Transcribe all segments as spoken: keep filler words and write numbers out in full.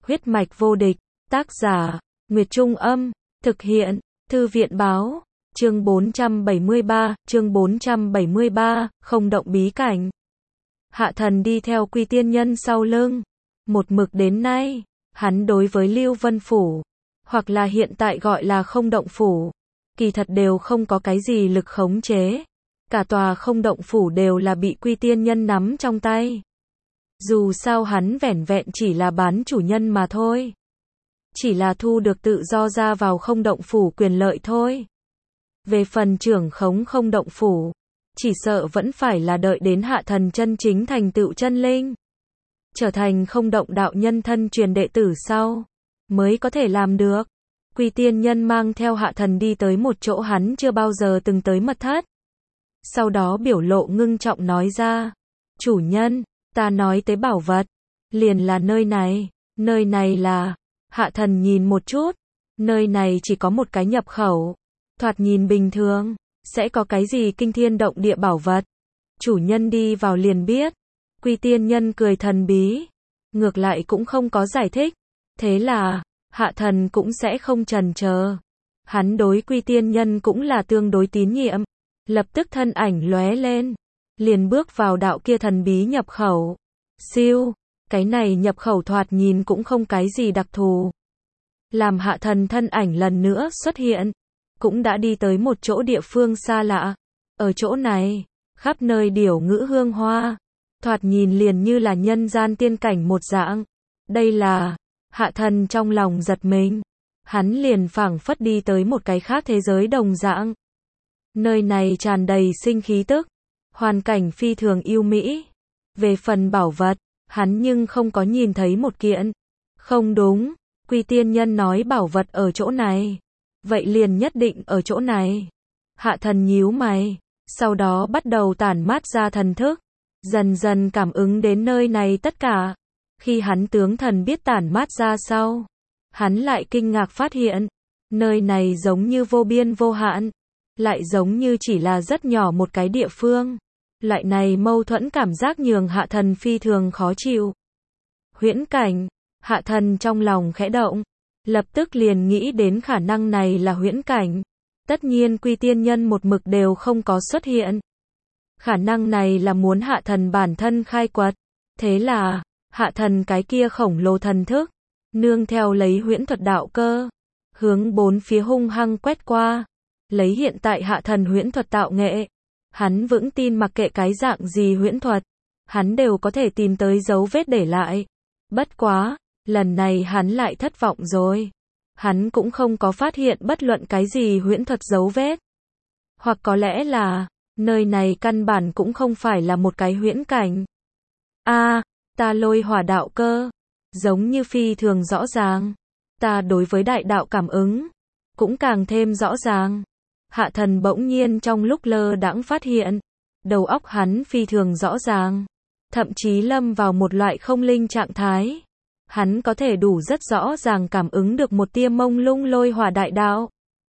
Huyết mạch vô địch, tác giả, Nguyệt Trung Âm, thực hiện, Thư viện Báo, chương bốn trăm bảy mươi ba, chương bốn trăm bảy mươi ba, không động bí cảnh. Hạ Thần đi theo Quy Tiên Nhân sau lưng, một mực đến nay, hắn đối với Lưu Vân Phủ, hoặc là hiện tại gọi là không động phủ, kỳ thật đều không có cái gì lực khống chế. Cả tòa không động phủ đều là bị Quy Tiên Nhân nắm trong tay. Dù sao hắn vẻn vẹn chỉ là bán chủ nhân mà thôi. Chỉ là thu được tự do ra vào không động phủ quyền lợi thôi. Về phần trưởng khống không động phủ, chỉ sợ vẫn phải là đợi đến Hạ Thần chân chính thành tựu chân linh, trở thành không động đạo nhân thân truyền đệ tử sau, mới có thể làm được. Quy Tiên Nhân mang theo Hạ Thần đi tới một chỗ hắn chưa bao giờ từng tới mật thất. Sau đó biểu lộ ngưng trọng nói ra, chủ nhân, ta nói tới bảo vật, liền là nơi này, nơi này là, Hạ Thần nhìn một chút, nơi này chỉ có một cái nhập khẩu, thoạt nhìn bình thường, sẽ có cái gì kinh thiên động địa bảo vật, chủ nhân đi vào liền biết. Quy Tiên Nhân cười thần bí, ngược lại cũng không có giải thích, thế là, Hạ Thần cũng sẽ không chần chờ, hắn đối Quy Tiên Nhân cũng là tương đối tín nhiệm, lập tức thân ảnh lóe lên, liền bước vào đạo kia thần bí nhập khẩu. Siêu, cái này nhập khẩu thoạt nhìn cũng không cái gì đặc thù. Làm Hạ Thần thân ảnh lần nữa xuất hiện, cũng đã đi tới một chỗ địa phương xa lạ. Ở chỗ này, khắp nơi điểu ngữ hương hoa, thoạt nhìn liền như là nhân gian tiên cảnh một dạng. Đây là, Hạ Thần trong lòng giật mình, hắn liền phảng phất đi tới một cái khác thế giới đồng dạng. Nơi này tràn đầy sinh khí tức, hoàn cảnh phi thường yêu mỹ. Về phần bảo vật, hắn nhưng không có nhìn thấy một kiện. Không đúng, Quy Tiên Nhân nói bảo vật ở chỗ này, vậy liền nhất định ở chỗ này. Hạ Thần nhíu mày, sau đó bắt đầu tản mát ra thần thức, dần dần cảm ứng đến nơi này tất cả. Khi hắn tướng thần biết tản mát ra sau, hắn lại kinh ngạc phát hiện, nơi này giống như vô biên vô hạn, lại giống như chỉ là rất nhỏ một cái địa phương. Loại này mâu thuẫn cảm giác nhường Hạ Thần phi thường khó chịu. Huyễn cảnh, Hạ Thần trong lòng khẽ động, lập tức liền nghĩ đến khả năng này là huyễn cảnh. Tất nhiên Quy Tiên Nhân một mực đều không có xuất hiện. Khả năng này là muốn Hạ Thần bản thân khai quật. Thế là, Hạ Thần cái kia khổng lồ thần thức, nương theo lấy huyễn thuật đạo cơ, hướng bốn phía hung hăng quét qua. Lấy hiện tại Hạ Thần huyễn thuật tạo nghệ, hắn vững tin mặc kệ cái dạng gì huyễn thuật, hắn đều có thể tìm tới dấu vết để lại. Bất quá, lần này hắn lại thất vọng rồi. Hắn cũng không có phát hiện bất luận cái gì huyễn thuật dấu vết. Hoặc có lẽ là, nơi này căn bản cũng không phải là một cái huyễn cảnh. A, ta lôi hỏa đạo cơ, giống như phi thường rõ ràng. Ta đối với đại đạo cảm ứng, cũng càng thêm rõ ràng. Hạ Thần bỗng nhiên trong lúc lơ đãng phát hiện, đầu óc hắn phi thường rõ ràng, thậm chí lâm vào một loại không linh trạng thái. Hắn có thể đủ rất rõ ràng cảm ứng được một tia mông lung lôi hỏa đại đạo.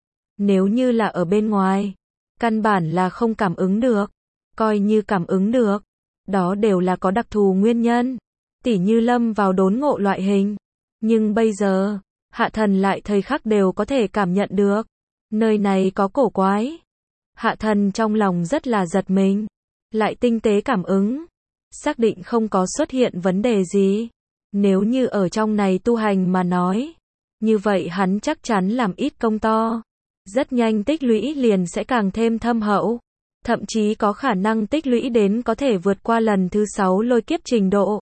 Nếu như là ở bên ngoài, căn bản là không cảm ứng được, coi như cảm ứng được, đó đều là có đặc thù nguyên nhân, tỉ như lâm vào đốn ngộ loại hình. Nhưng bây giờ, Hạ Thần lại thời khắc đều có thể cảm nhận được. Nơi này có cổ quái. Hạ Thần trong lòng rất là giật mình, lại tinh tế cảm ứng, xác định không có xuất hiện vấn đề gì. Nếu như ở trong này tu hành mà nói, như vậy hắn chắc chắn làm ít công to, rất nhanh tích lũy liền sẽ càng thêm thâm hậu, thậm chí có khả năng tích lũy đến có thể vượt qua lần thứ sáu lôi kiếp trình độ.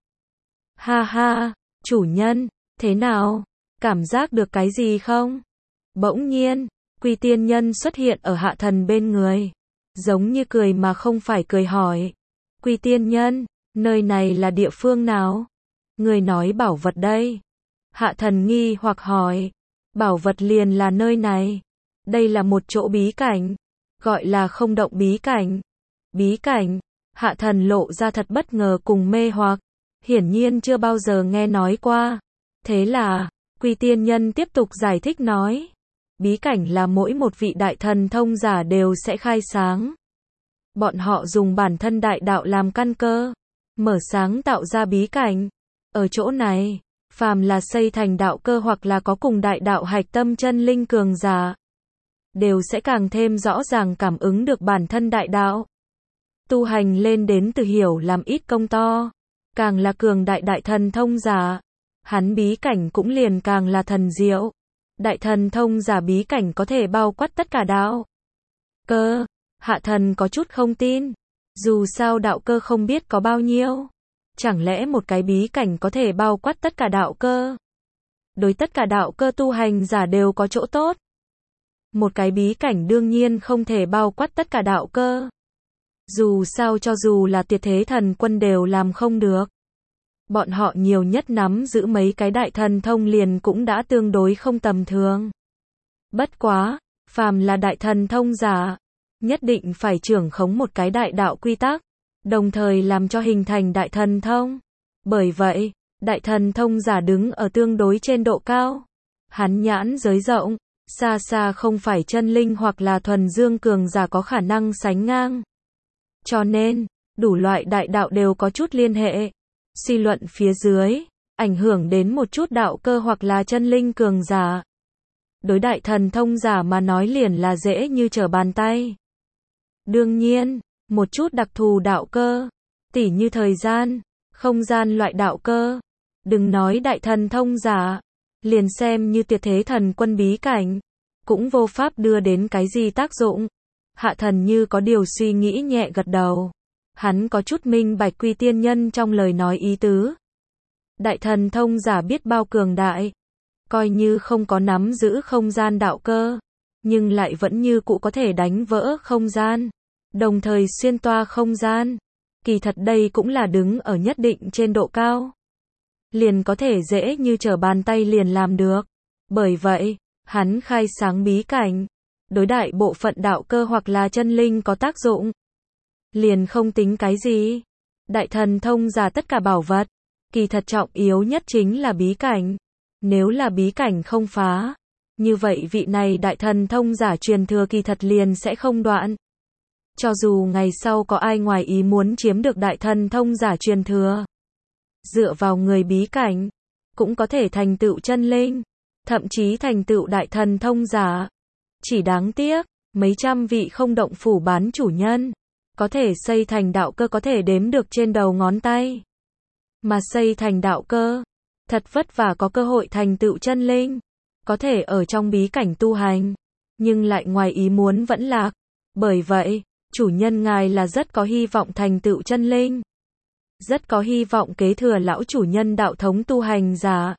Ha ha, chủ nhân, thế nào? Cảm giác được cái gì không? Bỗng nhiên, Quy Tiên Nhân xuất hiện ở Hạ Thần bên người, giống như cười mà không phải cười hỏi. Quy Tiên Nhân, nơi này là địa phương nào? Người nói bảo vật đây. Hạ Thần nghi hoặc hỏi. Bảo vật liền là nơi này. Đây là một chỗ bí cảnh, gọi là không động bí cảnh. Bí cảnh, Hạ Thần lộ ra thật bất ngờ cùng mê hoặc, hiển nhiên chưa bao giờ nghe nói qua. Thế là, Quy Tiên Nhân tiếp tục giải thích nói. Bí cảnh là mỗi một vị đại thần thông giả đều sẽ khai sáng. Bọn họ dùng bản thân đại đạo làm căn cơ, mở sáng tạo ra bí cảnh. Ở chỗ này, phàm là xây thành đạo cơ hoặc là có cùng đại đạo hạch tâm chân linh cường giả, đều sẽ càng thêm rõ ràng cảm ứng được bản thân đại đạo. Tu hành lên đến từ hiểu làm ít công to, càng là cường đại đại thần thông giả, hắn bí cảnh cũng liền càng là thần diệu. Đại thần thông giả bí cảnh có thể bao quát tất cả đạo cơ. Hạ thần có chút không tin. Dù sao đạo cơ không biết có bao nhiêu. Chẳng lẽ một cái bí cảnh có thể bao quát tất cả đạo cơ? Đối tất cả đạo cơ tu hành giả đều có chỗ tốt. Một cái bí cảnh đương nhiên không thể bao quát tất cả đạo cơ. Dù sao cho dù là tuyệt thế thần quân đều làm không được. Bọn họ nhiều nhất nắm giữ mấy cái đại thần thông liền cũng đã tương đối không tầm thường. Bất quá, phàm là đại thần thông giả, nhất định phải trưởng khống một cái đại đạo quy tắc, đồng thời làm cho hình thành đại thần thông. Bởi vậy, đại thần thông giả đứng ở tương đối trên độ cao. Hắn nhãn giới rộng, xa xa không phải chân linh hoặc là thuần dương cường giả có khả năng sánh ngang. Cho nên, đủ loại đại đạo đều có chút liên hệ. Suy luận phía dưới, ảnh hưởng đến một chút đạo cơ hoặc là chân linh cường giả. Đối đại thần thông giả mà nói liền là dễ như trở bàn tay. Đương nhiên, một chút đặc thù đạo cơ, tỉ như thời gian, không gian loại đạo cơ. Đừng nói đại thần thông giả, liền xem như tuyệt thế thần quân bí cảnh, cũng vô pháp đưa đến cái gì tác dụng. Hạ thần như có điều suy nghĩ nhẹ gật đầu. Hắn có chút minh bạch Quy Tiên Nhân trong lời nói ý tứ. Đại thần thông giả biết bao cường đại, coi như không có nắm giữ không gian đạo cơ, nhưng lại vẫn như cũ có thể đánh vỡ không gian, đồng thời xuyên toa không gian. Kỳ thật đây cũng là đứng ở nhất định trên độ cao, liền có thể dễ như trở bàn tay liền làm được. Bởi vậy, hắn khai sáng bí cảnh, đối đại bộ phận đạo cơ hoặc là chân linh có tác dụng, liền không tính cái gì. Đại thần thông giả tất cả bảo vật, kỳ thật trọng yếu nhất chính là bí cảnh. Nếu là bí cảnh không phá, như vậy vị này đại thần thông giả truyền thừa kỳ thật liền sẽ không đoạn. Cho dù ngày sau có ai ngoài ý muốn chiếm được đại thần thông giả truyền thừa, dựa vào người bí cảnh, cũng có thể thành tựu chân linh, thậm chí thành tựu đại thần thông giả. Chỉ đáng tiếc, mấy trăm vị không động phủ bán chủ nhân, có thể xây thành đạo cơ có thể đếm được trên đầu ngón tay. Mà xây thành đạo cơ, thật vất vả có cơ hội thành tựu chân linh, có thể ở trong bí cảnh tu hành, nhưng lại ngoài ý muốn vẫn lạc. Bởi vậy, chủ nhân ngài là rất có hy vọng thành tựu chân linh, rất có hy vọng kế thừa lão chủ nhân đạo thống tu hành giả.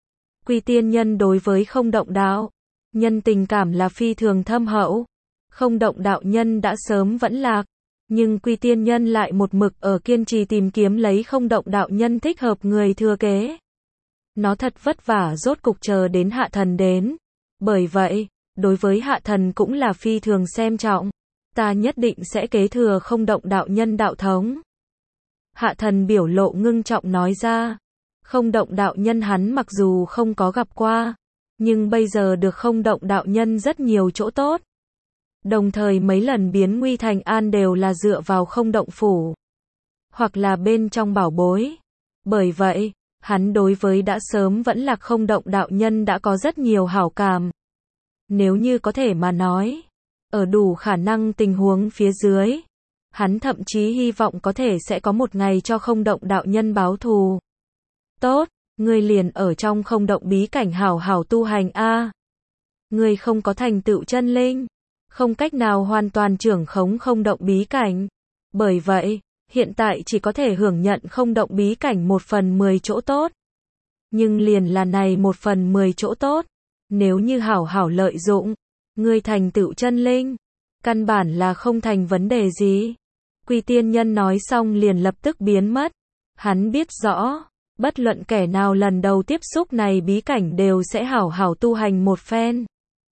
Quy Tiên Nhân đối với không động đạo nhân tình cảm là phi thường thâm hậu. Không động đạo nhân đã sớm vẫn lạc, nhưng Quy Tiên Nhân lại một mực ở kiên trì tìm kiếm lấy không động đạo nhân thích hợp người thừa kế. Nó thật vất vả rốt cục chờ đến hạ thần đến. Bởi vậy, đối với hạ thần cũng là phi thường xem trọng. Ta nhất định sẽ kế thừa không động đạo nhân đạo thống. Hạ thần biểu lộ ngưng trọng nói ra. Không động đạo nhân hắn mặc dù không có gặp qua, nhưng bây giờ được không động đạo nhân rất nhiều chỗ tốt. Đồng thời mấy lần biến nguy thành an đều là dựa vào không động phủ, hoặc là bên trong bảo bối. Bởi vậy, hắn đối với đã sớm vẫn là không động đạo nhân đã có rất nhiều hảo cảm. Nếu như có thể mà nói, ở đủ khả năng tình huống phía dưới, hắn thậm chí hy vọng có thể sẽ có một ngày cho không động đạo nhân báo thù. Tốt, ngươi liền ở trong không động bí cảnh hảo hảo tu hành a. Ngươi không có thành tựu chân linh, không cách nào hoàn toàn trưởng khống không động bí cảnh. Bởi vậy, hiện tại chỉ có thể hưởng nhận không động bí cảnh một phần mười chỗ tốt. Nhưng liền là này một phần mười chỗ tốt, nếu như hảo hảo lợi dụng, ngươi thành tựu chân linh, căn bản là không thành vấn đề gì. Quy Tiên Nhân nói xong liền lập tức biến mất. Hắn biết rõ, bất luận kẻ nào lần đầu tiếp xúc này bí cảnh đều sẽ hảo hảo tu hành một phen.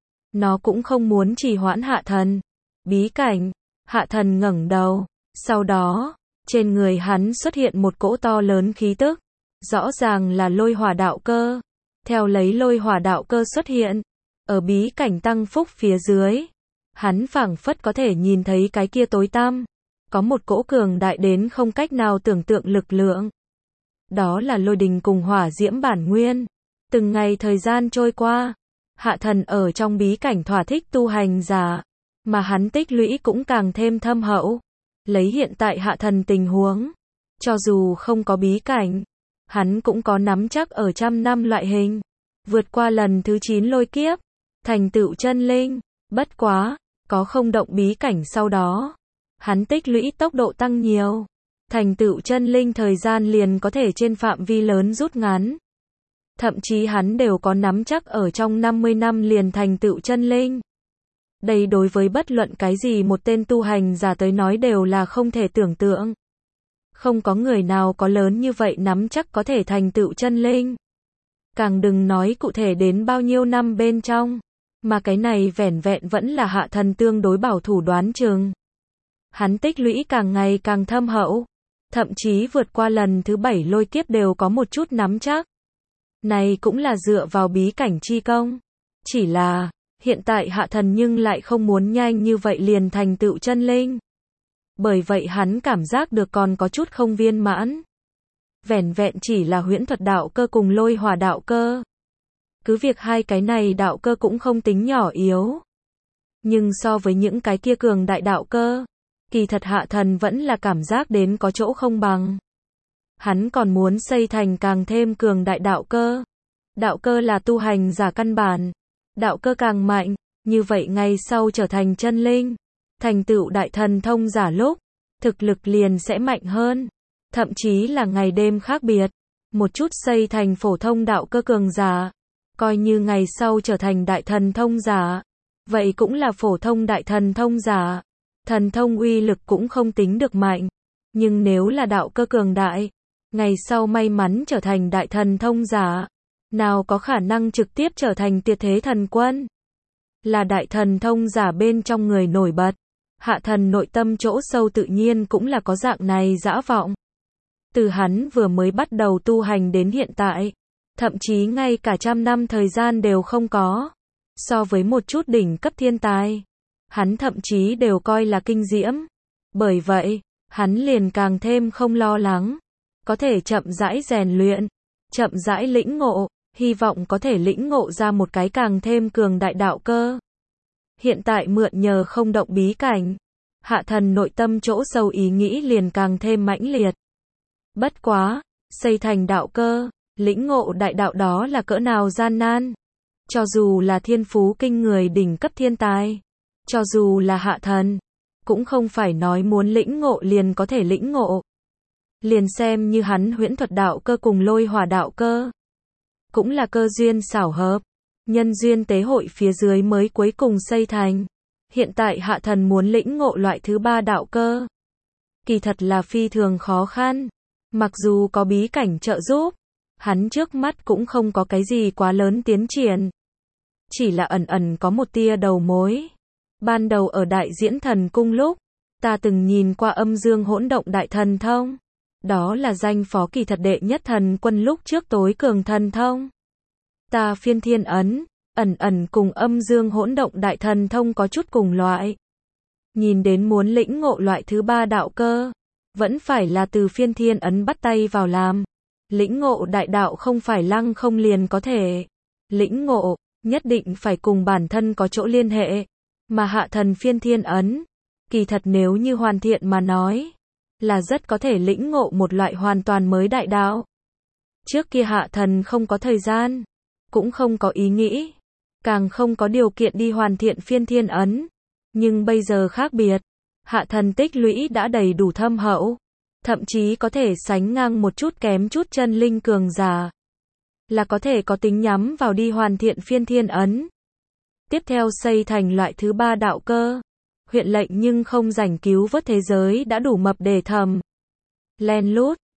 Nó cũng không muốn trì hoãn hạ thần. Bí cảnh, hạ thần ngẩng đầu, sau đó, trên người hắn xuất hiện một cỗ to lớn khí tức, rõ ràng là lôi hỏa đạo cơ. Theo lấy lôi hỏa đạo cơ xuất hiện, ở bí cảnh tăng phúc phía dưới, hắn phảng phất có thể nhìn thấy cái kia tối tăm, có một cỗ cường đại đến không cách nào tưởng tượng lực lượng. đó là lôi đình cùng hỏa diễm bản nguyên. Từng ngày thời gian trôi qua, Hạ Thần ở trong bí cảnh thỏa thích tu hành giả, mà hắn tích lũy cũng càng thêm thâm hậu. Lấy hiện tại Hạ Thần tình huống, cho dù không có bí cảnh, hắn cũng có nắm chắc ở trăm năm loại hình, vượt qua lần thứ chín lôi kiếp, thành tựu chân linh. Bất quá, có không động bí cảnh sau đó, hắn tích lũy tốc độ tăng nhiều, thành tựu chân linh thời gian liền có thể trên phạm vi lớn rút ngắn. Thậm chí hắn đều có nắm chắc ở trong năm mươi năm liền thành tựu chân linh. Đây đối với bất luận cái gì một tên tu hành giả tới nói đều là không thể tưởng tượng. Không có người nào có lớn như vậy nắm chắc có thể thành tựu chân linh. Càng đừng nói cụ thể đến bao nhiêu năm bên trong, mà cái này vẻn vẹn vẫn là Hạ Thần tương đối bảo thủ đoán chừng. Hắn tích lũy càng ngày càng thâm hậu, thậm chí vượt qua lần thứ bảy lôi kiếp đều có một chút nắm chắc. Này cũng là dựa vào bí cảnh chi công. Chỉ là, hiện tại Hạ Thần nhưng lại không muốn nhanh như vậy liền thành tựu chân linh. Bởi vậy hắn cảm giác được còn có chút không viên mãn. Vẻn vẹn chỉ là huyễn thuật đạo cơ cùng lôi hỏa đạo cơ. Cứ việc hai cái này đạo cơ cũng không tính nhỏ yếu. Nhưng so với những cái kia cường đại đạo cơ, kỳ thật Hạ Thần vẫn là cảm giác đến có chỗ không bằng. Hắn còn muốn xây thành càng thêm cường đại đạo cơ. Đạo cơ là tu hành giả căn bản. Đạo cơ càng mạnh, như vậy ngày sau trở thành chân linh, thành tựu đại thần thông giả lúc, thực lực liền sẽ mạnh hơn. Thậm chí là ngày đêm khác biệt. Một chút xây thành phổ thông đạo cơ cường giả, coi như ngày sau trở thành đại thần thông giả, vậy cũng là phổ thông đại thần thông giả. Thần thông uy lực cũng không tính được mạnh. Nhưng nếu là đạo cơ cường đại, ngày sau may mắn trở thành đại thần thông giả, nào có khả năng trực tiếp trở thành tuyệt thế thần quân. Là đại thần thông giả bên trong người nổi bật. Hạ Thần nội tâm chỗ sâu tự nhiên cũng là có dạng này dã vọng. Từ hắn vừa mới bắt đầu tu hành đến hiện tại, thậm chí ngay cả trăm năm thời gian đều không có. So với một chút đỉnh cấp thiên tài, hắn thậm chí đều coi là kinh diễm. Bởi vậy, hắn liền càng thêm không lo lắng. Có thể chậm rãi rèn luyện, chậm rãi lĩnh ngộ, hy vọng có thể lĩnh ngộ ra một cái càng thêm cường đại đạo cơ. Hiện tại mượn nhờ không động bí cảnh, Hạ Thần nội tâm chỗ sâu ý nghĩ liền càng thêm mãnh liệt. Bất quá, xây thành đạo cơ, lĩnh ngộ đại đạo đó là cỡ nào gian nan. Cho dù là thiên phú kinh người đỉnh cấp thiên tài, cho dù là Hạ Thần, cũng không phải nói muốn lĩnh ngộ liền có thể lĩnh ngộ. Liền xem như hắn huyễn thuật đạo cơ cùng lôi hỏa đạo cơ, cũng là cơ duyên xảo hợp, nhân duyên tế hội phía dưới mới cuối cùng xây thành. Hiện tại Hạ Thần muốn lĩnh ngộ loại thứ ba đạo cơ, kỳ thật là phi thường khó khăn. Mặc dù có bí cảnh trợ giúp, hắn trước mắt cũng không có cái gì quá lớn tiến triển. Chỉ là ẩn ẩn có một tia đầu mối. Ban đầu ở Đại Diễn Thần Cung lúc, ta từng nhìn qua âm dương hỗn động đại thần thông. Đó là danh phó kỳ thật đệ nhất thần quân lúc trước tối cường thần thông. Ta phiên thiên ấn, ẩn ẩn cùng âm dương hỗn động đại thần thông có chút cùng loại. Nhìn đến muốn lĩnh ngộ loại thứ ba đạo cơ, vẫn phải là từ phiên thiên ấn bắt tay vào làm. Lĩnh ngộ đại đạo không phải lăng không liền có thể. Lĩnh ngộ, nhất định phải cùng bản thân có chỗ liên hệ. Mà Hạ Thần phiên thiên ấn, kỳ thật nếu như hoàn thiện mà nói, là rất có thể lĩnh ngộ một loại hoàn toàn mới đại đạo. Trước kia Hạ Thần không có thời gian, cũng không có ý nghĩ, càng không có điều kiện đi hoàn thiện phiên thiên ấn. Nhưng bây giờ khác biệt, Hạ Thần tích lũy đã đầy đủ thâm hậu, thậm chí có thể sánh ngang một chút kém chút chân linh cường giả. Là có thể có tính nhắm vào đi hoàn thiện phiên thiên ấn. Tiếp theo xây thành loại thứ ba đạo cơ. Huyện lệnh nhưng không rảnh cứu vớt thế giới đã đủ mập để thầm. Len lút,